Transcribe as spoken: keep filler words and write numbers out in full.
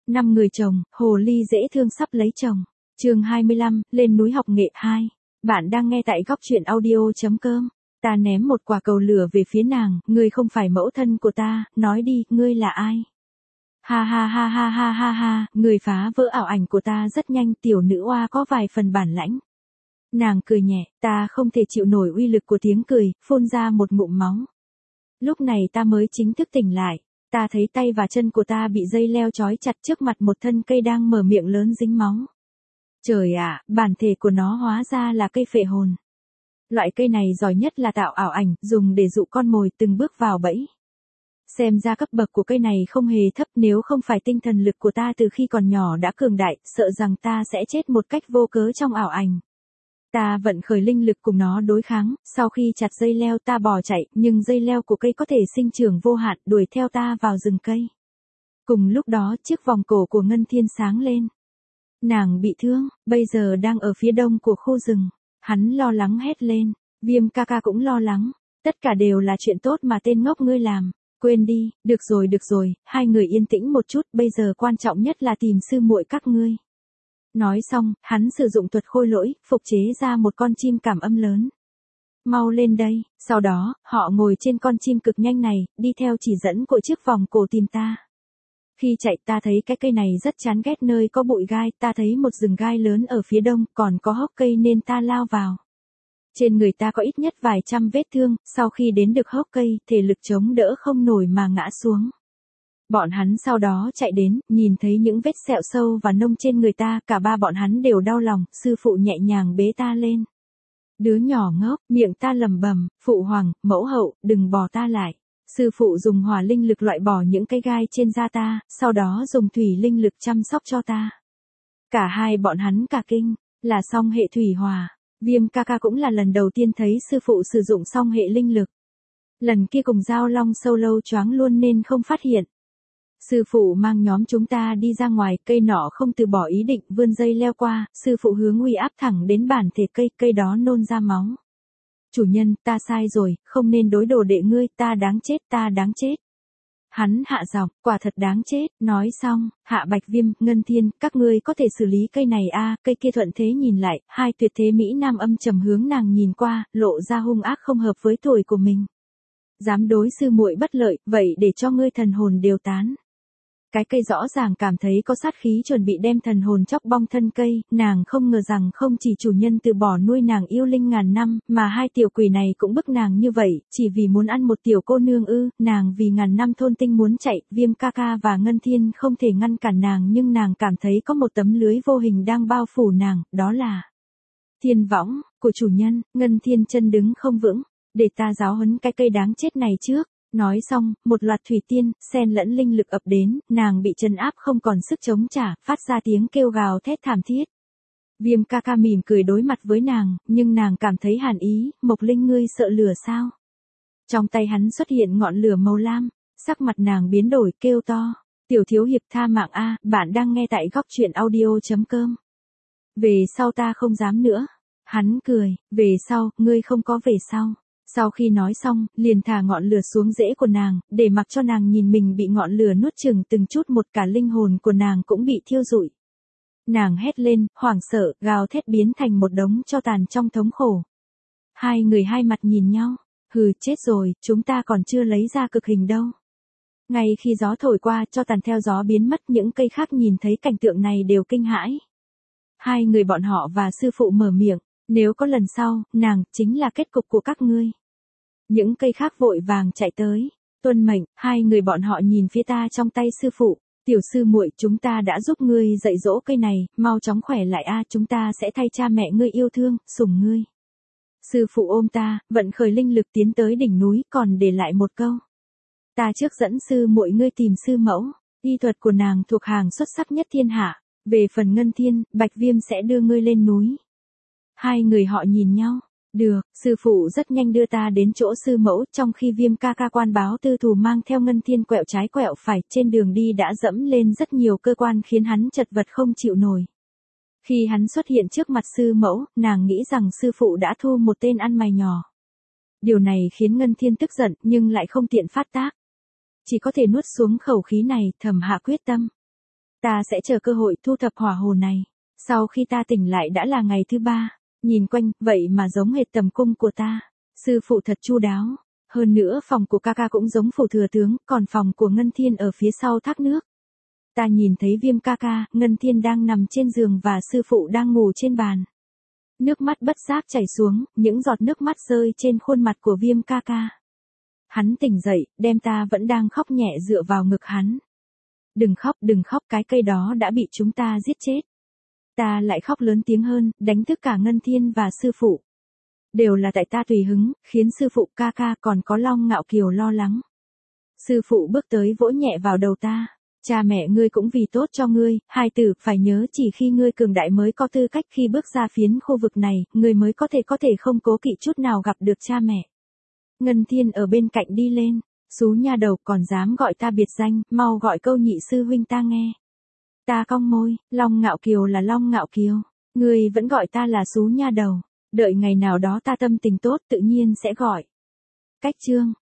Năm người chồng, hồ ly dễ thương sắp lấy chồng. Chương hai mươi lăm, lên núi học nghệ hai. Bạn đang nghe tại góc truyện audio chấm com. Ta ném một quả cầu lửa về phía nàng, ngươi không phải mẫu thân của ta, nói đi, ngươi là ai? Ha ha ha ha ha ha ha, người phá vỡ ảo ảnh của ta rất nhanh, tiểu nữ oa có vài phần bản lãnh. Nàng cười nhẹ, ta không thể chịu nổi uy lực của tiếng cười, phun ra một ngụm máu. Lúc này ta mới chính thức tỉnh lại, ta thấy tay và chân của ta bị dây leo trói chặt trước mặt một thân cây đang mở miệng lớn dính máu. Trời ạ, bản thể của nó hóa ra là cây phệ hồn. Loại cây này giỏi nhất là tạo ảo ảnh, dùng để dụ con mồi từng bước vào bẫy. Xem ra cấp bậc của cây này không hề thấp, nếu không phải tinh thần lực của ta từ khi còn nhỏ đã cường đại, sợ rằng ta sẽ chết một cách vô cớ trong ảo ảnh. Ta vận khởi linh lực cùng nó đối kháng, sau khi chặt dây leo ta bỏ chạy, nhưng dây leo của cây có thể sinh trưởng vô hạn, đuổi theo ta vào rừng cây. Cùng lúc đó, chiếc vòng cổ của Ngân Thiên sáng lên. Nàng bị thương, bây giờ đang ở phía đông của khu rừng. Hắn lo lắng hét lên, Viêm ca ca cũng lo lắng. Tất cả đều là chuyện tốt mà tên ngốc ngươi làm. Quên đi, được rồi được rồi, hai người yên tĩnh một chút, bây giờ quan trọng nhất là tìm sư muội các ngươi. Nói xong, hắn sử dụng thuật khôi lỗi, phục chế ra một con chim cảm âm lớn. Mau lên đây, sau đó, họ ngồi trên con chim cực nhanh này, đi theo chỉ dẫn của chiếc vòng cổ tìm ta. Khi chạy ta thấy cái cây này rất chán ghét nơi có bụi gai, ta thấy một rừng gai lớn ở phía đông, còn có hốc cây nên ta lao vào. Trên người ta có ít nhất vài trăm vết thương, sau khi đến được hốc cây, thể lực chống đỡ không nổi mà ngã xuống. Bọn hắn sau đó chạy đến, nhìn thấy những vết sẹo sâu và nông trên người ta, cả ba bọn hắn đều đau lòng, sư phụ nhẹ nhàng bế ta lên. Đứa nhỏ ngốc, miệng ta lẩm bẩm, phụ hoàng, mẫu hậu, đừng bỏ ta lại. Sư phụ dùng hỏa linh lực loại bỏ những cái gai trên da ta, sau đó dùng thủy linh lực chăm sóc cho ta. Cả hai bọn hắn cả kinh, là song hệ thủy hỏa. Viêm ca ca cũng là lần đầu tiên thấy sư phụ sử dụng song hệ linh lực. Lần kia cùng Giao Long sâu lâu choáng luôn nên không phát hiện. Sư phụ mang nhóm chúng ta đi ra ngoài, cây nọ không từ bỏ ý định vươn dây leo qua, sư phụ hướng uy áp thẳng đến bản thể cây, cây đó nôn ra máu. Chủ nhân, ta sai rồi, không nên đối đồ đệ ngươi, ta đáng chết, ta đáng chết. Hắn hạ giọng, quả thật đáng chết, nói xong, Hạ Bạch Viêm, Ngân Thiên, các ngươi có thể xử lý cây này a à, cây kia thuận thế nhìn lại, hai tuyệt thế Mỹ Nam âm trầm hướng nàng nhìn qua, lộ ra hung ác không hợp với tuổi của mình. Dám đối sư muội bất lợi, vậy để cho ngươi thần hồn đều tán. Cái cây rõ ràng cảm thấy có sát khí chuẩn bị đem thần hồn chóc bong thân cây, nàng không ngờ rằng không chỉ chủ nhân từ bỏ nuôi nàng yêu linh ngàn năm, mà hai tiểu quỷ này cũng bức nàng như vậy, chỉ vì muốn ăn một tiểu cô nương ư, nàng vì ngàn năm thôn tinh muốn chạy, Viêm ca ca và Ngân Thiên không thể ngăn cản nàng nhưng nàng cảm thấy có một tấm lưới vô hình đang bao phủ nàng, đó là thiên võng của chủ nhân. Ngân Thiên chân đứng không vững, để ta giáo huấn cái cây đáng chết này trước. Nói xong, một loạt thủy tiên, xen lẫn linh lực ập đến, nàng bị trấn áp không còn sức chống trả, phát ra tiếng kêu gào thét thảm thiết. Viêm ca ca mỉm cười đối mặt với nàng, nhưng nàng cảm thấy hàn ý, Mộc Linh ngươi sợ lửa sao? Trong tay hắn xuất hiện ngọn lửa màu lam, sắc mặt nàng biến đổi kêu to, tiểu thiếu hiệp tha mạng a, bạn đang nghe tại góc truyện audio chấm com. Về sau ta không dám nữa. Hắn cười, về sau, ngươi không có về sau. Sau khi nói xong, liền thả ngọn lửa xuống rễ của nàng, để mặc cho nàng nhìn mình bị ngọn lửa nuốt chửng từng chút một, cả linh hồn của nàng cũng bị thiêu rụi. Nàng hét lên, hoảng sợ, gào thét biến thành một đống tro tàn trong thống khổ. Hai người hai mặt nhìn nhau, hừ chết rồi, chúng ta còn chưa lấy ra cực hình đâu. Ngay khi gió thổi qua, tro tàn theo gió biến mất, những cây khác nhìn thấy cảnh tượng này đều kinh hãi. Hai người bọn họ và sư phụ mở miệng, nếu có lần sau, nàng chính là kết cục của các ngươi. Những cây khác vội vàng chạy tới, tuân mệnh, hai người bọn họ nhìn phía ta trong tay sư phụ, tiểu sư muội, chúng ta đã giúp ngươi dạy dỗ cây này, mau chóng khỏe lại a, chúng ta sẽ thay cha mẹ ngươi yêu thương, sủng ngươi. Sư phụ ôm ta, vận khởi linh lực tiến tới đỉnh núi, còn để lại một câu. Ta trước dẫn sư muội ngươi tìm sư mẫu, y thuật của nàng thuộc hàng xuất sắc nhất thiên hạ, về phần Ngân Thiên, Bạch Viêm sẽ đưa ngươi lên núi. Hai người họ nhìn nhau. Được, sư phụ rất nhanh đưa ta đến chỗ sư mẫu, trong khi Viêm ca ca quan báo tư thù mang theo Ngân Thiên quẹo trái quẹo phải, trên đường đi đã dẫm lên rất nhiều cơ quan khiến hắn chật vật không chịu nổi. Khi hắn xuất hiện trước mặt sư mẫu, nàng nghĩ rằng sư phụ đã thu một tên ăn mày nhỏ. Điều này khiến Ngân Thiên tức giận nhưng lại không tiện phát tác. Chỉ có thể nuốt xuống khẩu khí này, thầm hạ quyết tâm. Ta sẽ chờ cơ hội thu thập hỏa hồ này. Sau khi ta tỉnh lại đã là ngày thứ ba. Nhìn quanh, vậy mà giống hệt tầm cung của ta. Sư phụ thật chu đáo. Hơn nữa phòng của ca ca cũng giống phủ thừa tướng, còn phòng của Ngân Thiên ở phía sau thác nước. Ta nhìn thấy Viêm ca ca, Ngân Thiên đang nằm trên giường và sư phụ đang ngủ trên bàn. Nước mắt bất giác chảy xuống, những giọt nước mắt rơi trên khuôn mặt của Viêm ca ca. Hắn tỉnh dậy, đem ta vẫn đang khóc nhẹ dựa vào ngực hắn. Đừng khóc, đừng khóc, cái cây đó đã bị chúng ta giết chết. Ta lại khóc lớn tiếng hơn, đánh thức cả Ngân Thiên và sư phụ. Đều là tại ta tùy hứng, khiến sư phụ ca ca còn có Long Ngạo Kiều lo lắng. Sư phụ bước tới vỗ nhẹ vào đầu ta. Cha mẹ ngươi cũng vì tốt cho ngươi, hai tử phải nhớ chỉ khi ngươi cường đại mới có tư cách khi bước ra phiến khu vực này, ngươi mới có thể có thể không cố kỵ chút nào gặp được cha mẹ. Ngân Thiên ở bên cạnh đi lên, xú nha đầu còn dám gọi ta biệt danh, mau gọi câu nhị sư huynh ta nghe. Ta cong môi, Long Ngạo Kiều là Long Ngạo Kiều, ngươi vẫn gọi ta là xú nha đầu, đợi ngày nào đó ta tâm tình tốt tự nhiên sẽ gọi. Cách chương